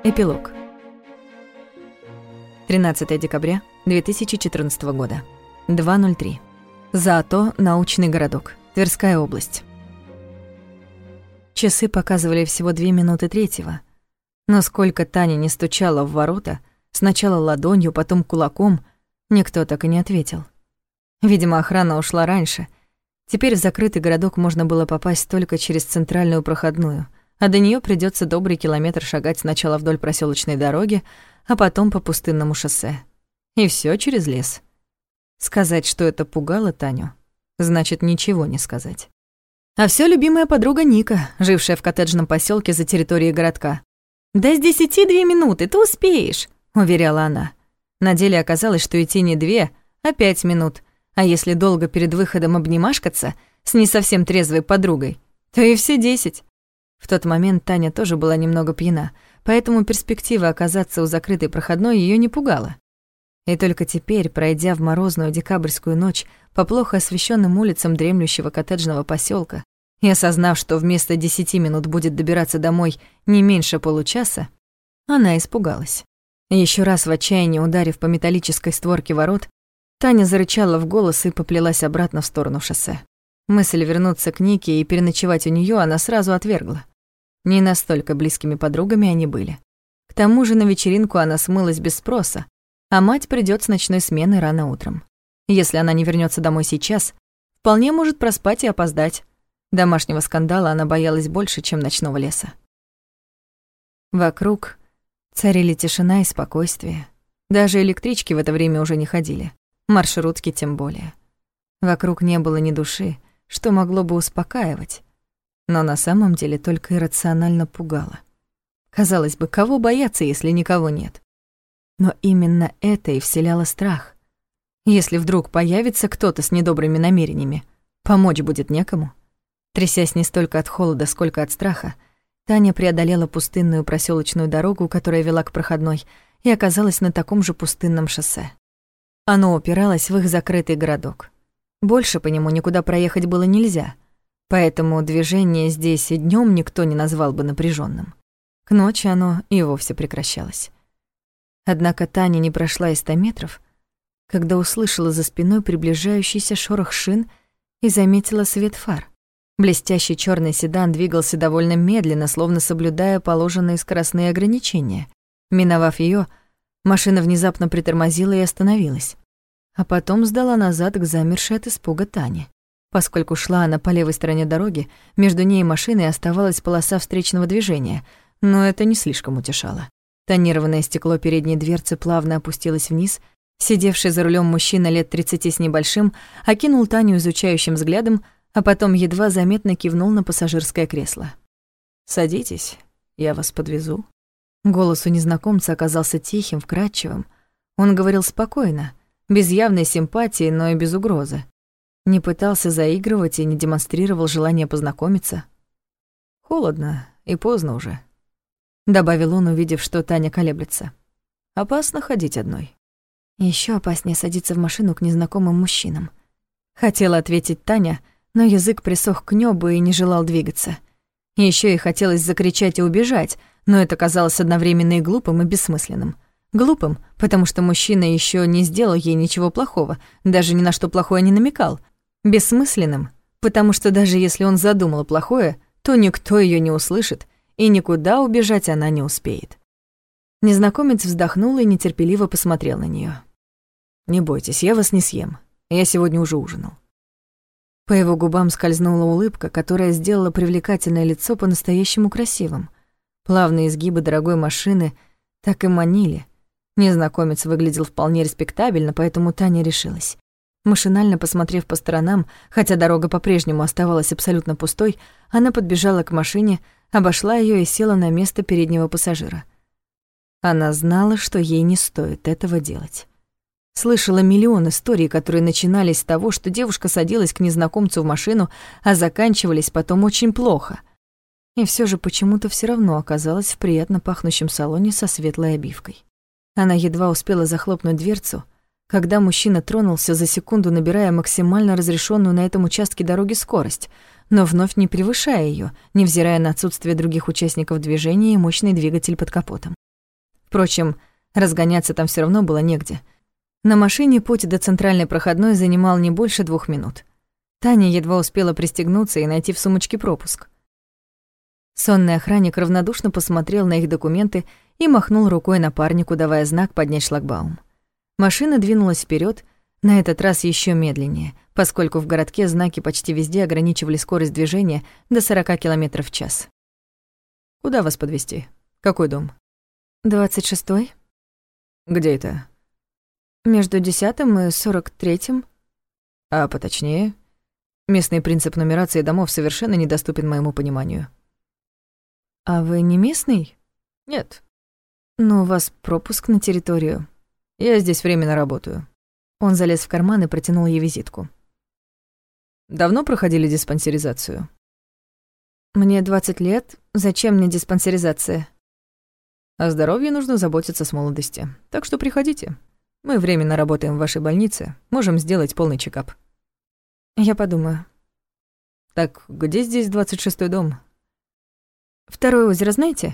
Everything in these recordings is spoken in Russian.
Эпилог. 13 декабря 2014 года. 2:03. ЗАОТО «Научный городок», Тверская область. Часы показывали всего 2 минуты третьего. Но сколько Таня не стучала в ворота, сначала ладонью, потом кулаком, никто так и не ответил. Видимо, охрана ушла раньше. Теперь в закрытый городок можно было попасть только через центральную проходную, а до неё придётся добрый километр шагать сначала вдоль проселочной дороги, а потом по пустынному шоссе. И всё через лес. Сказать, что это пугало Таню, значит ничего не сказать. А всё любимая подруга Ника, жившая в коттеджном посёлке за территорией городка. «Да с 10 2 минуты, ты успеешь», — уверяла она. На деле оказалось, что идти не 2, а 5 минут. А если долго перед выходом обнимашкаться с не совсем трезвой подругой, то и все 10. В тот момент Таня тоже была немного пьяна, поэтому перспектива оказаться у закрытой проходной её не пугала. И только теперь, пройдя в морозную декабрьскую ночь по плохо освещенным улицам дремлющего коттеджного посёлка и осознав, что вместо 10 минут будет добираться домой не меньше получаса, она испугалась. Ещё раз в отчаянии ударив по металлической створке ворот, Таня зарычала в голос и поплелась обратно в сторону шоссе. Мысль вернуться к Нике и переночевать у неё она сразу отвергла. Не настолько близкими подругами они были. К тому же на вечеринку она смылась без спроса, а мать придёт с ночной смены рано утром. Если она не вернётся домой сейчас, вполне может проспать и опоздать. Домашнего скандала она боялась больше, чем ночного леса. Вокруг царили тишина и спокойствие. Даже электрички в это время уже не ходили. Маршрутки тем более. Вокруг не было ни души, что могло бы успокаивать, но на самом деле только иррационально пугало. Казалось бы, кого бояться, если никого нет? Но именно это и вселяло страх. Если вдруг появится кто-то с недобрыми намерениями, помочь будет некому. Трясясь не столько от холода, сколько от страха, Таня преодолела пустынную проселочную дорогу, которая вела к проходной, и оказалась на таком же пустынном шоссе. Оно упиралось в их закрытый городок. Больше по нему никуда проехать было нельзя, поэтому движение здесь и днём никто не назвал бы напряжённым. К ночи оно и вовсе прекращалось. Однако Таня не прошла и 100 метров, когда услышала за спиной приближающийся шорох шин и заметила свет фар. Блестящий чёрный седан двигался довольно медленно, словно соблюдая положенные скоростные ограничения. Миновав её, машина внезапно притормозила и остановилась, а потом сдала назад к замершей от испуга Тане. Поскольку шла она по левой стороне дороги, между ней и машиной оставалась полоса встречного движения, но это не слишком утешало. Тонированное стекло передней дверцы плавно опустилось вниз. Сидевший за рулем мужчина лет 30 с небольшим окинул Таню изучающим взглядом, а потом едва заметно кивнул на пассажирское кресло. «Садитесь, я вас подвезу». Голос у незнакомца оказался тихим, вкрадчивым. Он говорил спокойно, без явной симпатии, но и без угрозы. Не пытался заигрывать и не демонстрировал желание познакомиться. «Холодно и поздно уже», — добавил он, увидев, что Таня колеблется. «Опасно ходить одной». «Ещё опаснее садиться в машину к незнакомым мужчинам», — хотела ответить Таня, но язык присох к нёбу и не желал двигаться. Ещё и хотелось закричать и убежать, но это казалось одновременно и глупым, и бессмысленным. Глупым, потому что мужчина ещё не сделал ей ничего плохого, даже ни на что плохое не намекал. Бессмысленным, потому что даже если он задумал плохое, то никто её не услышит, и никуда убежать она не успеет. Незнакомец вздохнул и нетерпеливо посмотрел на неё. «Не бойтесь, я вас не съем. Я сегодня уже ужинал». По его губам скользнула улыбка, которая сделала привлекательное лицо по-настоящему красивым. Плавные изгибы дорогой машины так и манили. Незнакомец выглядел вполне респектабельно, поэтому Таня решилась. Машинально посмотрев по сторонам, хотя дорога по-прежнему оставалась абсолютно пустой, она подбежала к машине, обошла её и села на место переднего пассажира. Она знала, что ей не стоит этого делать. Слышала миллион историй, которые начинались с того, что девушка садилась к незнакомцу в машину, а заканчивались потом очень плохо. И всё же почему-то всё равно оказалась в приятно пахнущем салоне со светлой обивкой. Она едва успела захлопнуть дверцу, когда мужчина тронулся, за секунду набирая максимально разрешённую на этом участке дороги скорость, но вновь не превышая её, невзирая на отсутствие других участников движения и мощный двигатель под капотом. Впрочем, разгоняться там все равно было негде. На машине путь до центральной проходной занимал не больше 2 минут. Таня едва успела пристегнуться и найти в сумочке пропуск. Сонный охранник равнодушно посмотрел на их документы и махнул рукой напарнику, давая знак поднять шлагбаум. Машина двинулась вперед, на этот раз еще медленнее, поскольку в городке знаки почти везде ограничивали скорость движения до 40 км в час. «Куда вас подвезти? Какой дом?» 26-й. «Где это?» «Между 10-м и 43-м». «А поточнее?» Местный принцип нумерации домов совершенно недоступен моему пониманию. «А вы не местный?» «Нет». «Но у вас пропуск на территорию». «Я здесь временно работаю». Он залез в карман и протянул ей визитку. «Давно проходили диспансеризацию?» «Мне 20 лет. Зачем мне диспансеризация?» «О здоровье нужно заботиться с молодости. Так что приходите. Мы временно работаем в вашей больнице. Можем сделать полный чекап». «Я подумаю». «Так где здесь 26-й дом?» «Второе озеро знаете?»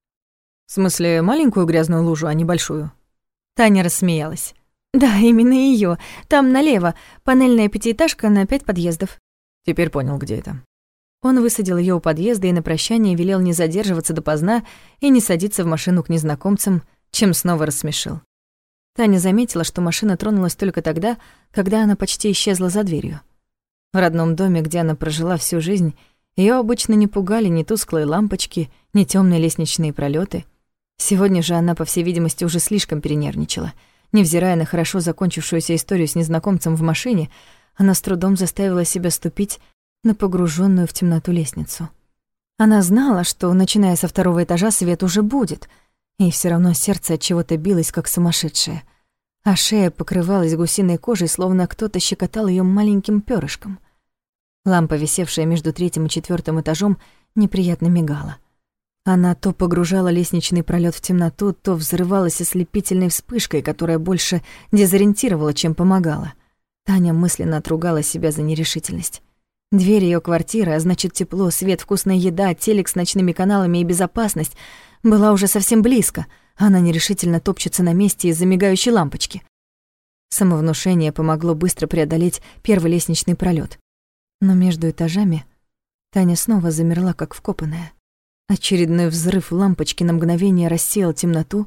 «В смысле, маленькую грязную лужу, а не большую?» Таня рассмеялась. «Да, именно её. Там налево. Панельная пятиэтажка на 5 подъездов». «Теперь понял, где это». Он высадил её у подъезда и на прощание велел не задерживаться допоздна и не садиться в машину к незнакомцам, чем снова рассмешил. Таня заметила, что машина тронулась только тогда, когда она почти исчезла за дверью. В родном доме, где она прожила всю жизнь, её обычно не пугали ни тусклые лампочки, ни тёмные лестничные пролёты. Сегодня же она, по всей видимости, уже слишком перенервничала. Невзирая на хорошо закончившуюся историю с незнакомцем в машине, она с трудом заставила себя ступить на погруженную в темноту лестницу. Она знала, что, начиная со 2-го этажа, свет уже будет, и все равно сердце от чего-то билось, как сумасшедшее, а шея покрывалась гусиной кожей, словно кто-то щекотал ее маленьким пёрышком. Лампа, висевшая между 3-м и 4-м этажом, неприятно мигала. Она то погружала лестничный пролёт в темноту, то взрывалась ослепительной вспышкой, которая больше дезориентировала, чем помогала. Таня мысленно отругала себя за нерешительность. Дверь её квартиры, а значит тепло, свет, вкусная еда, телек с ночными каналами и безопасность, была уже совсем близко. Она нерешительно топчется на месте из-за мигающей лампочки. Самовнушение помогло быстро преодолеть первый лестничный пролёт. Но между этажами Таня снова замерла, как вкопанная. Очередной взрыв лампочки на мгновение рассеял темноту,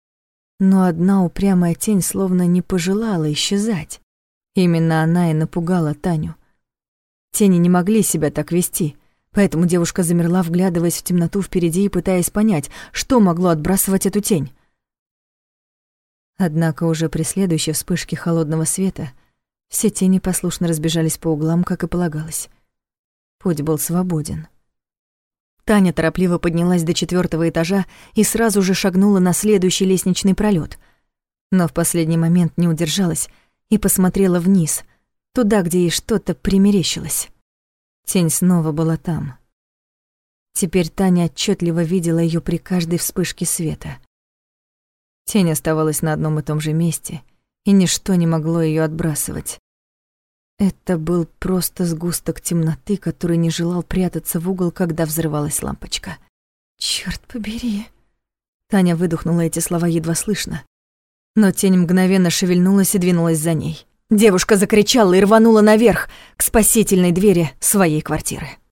но одна упрямая тень словно не пожелала исчезать. Именно она и напугала Таню. Тени не могли себя так вести, поэтому девушка замерла, вглядываясь в темноту впереди и пытаясь понять, что могло отбрасывать эту тень. Однако уже при следующей вспышке холодного света все тени послушно разбежались по углам, как и полагалось. Путь был свободен. Таня торопливо поднялась до 4-го этажа и сразу же шагнула на следующий лестничный пролёт. Но в последний момент не удержалась и посмотрела вниз, туда, где ей что-то примерещилось. Тень снова была там. Теперь Таня отчетливо видела ее при каждой вспышке света. Тень оставалась на одном и том же месте, и ничто не могло ее отбрасывать. Это был просто сгусток темноты, который не желал прятаться в угол, когда взрывалась лампочка. «Чёрт побери!» Таня выдохнула эти слова едва слышно. Но тень мгновенно шевельнулась и двинулась за ней. Девушка закричала и рванула наверх, к спасительной двери своей квартиры.